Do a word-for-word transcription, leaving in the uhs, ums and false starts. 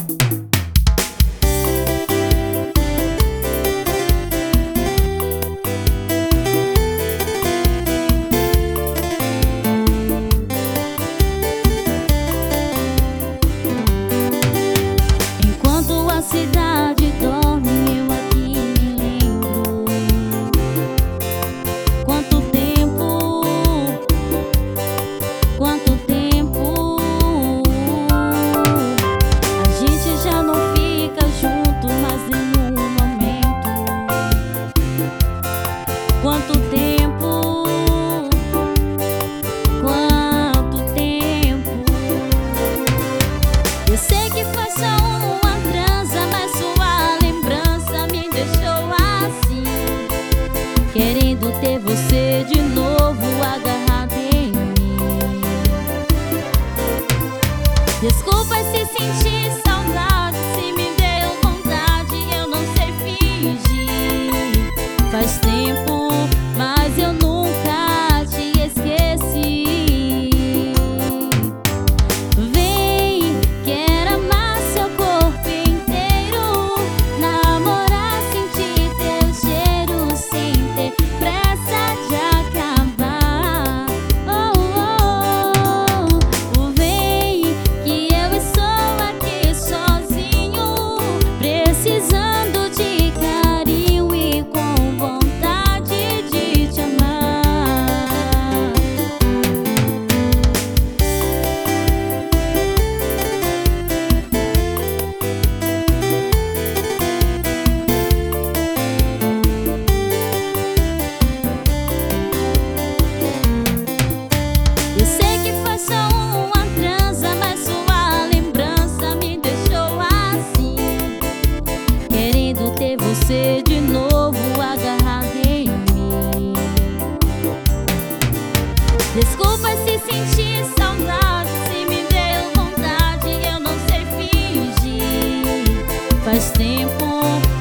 Cidade dorme, eu aqui me lembro. Quanto tempo, quanto tempo. A gente já não fica junto mais em nenhum momento. Quanto tempo, quanto tempo. Eu sei que foi só uma querendo ter você de novo agarrado em mim. Desculpa se senti saudade, se me deu vontade, eu não sei fingir. Faz tempo, mas eu nunca te esqueci. Vem, quero amar seu corpo inteiro, namorar, sentir teu cheiro sem ter pressa de acabar. Oh, oh, oh. Vem, que eu estou aqui sozinho, precisando de carinho e com vontade de te amar. Eu sei que foi só uma transa, mas sua lembrança me deixou assim, querendo ter você de novo agarrado em mim. Desculpa se senti saudade, se me deu vontade, eu não sei fingir. Faz tempo,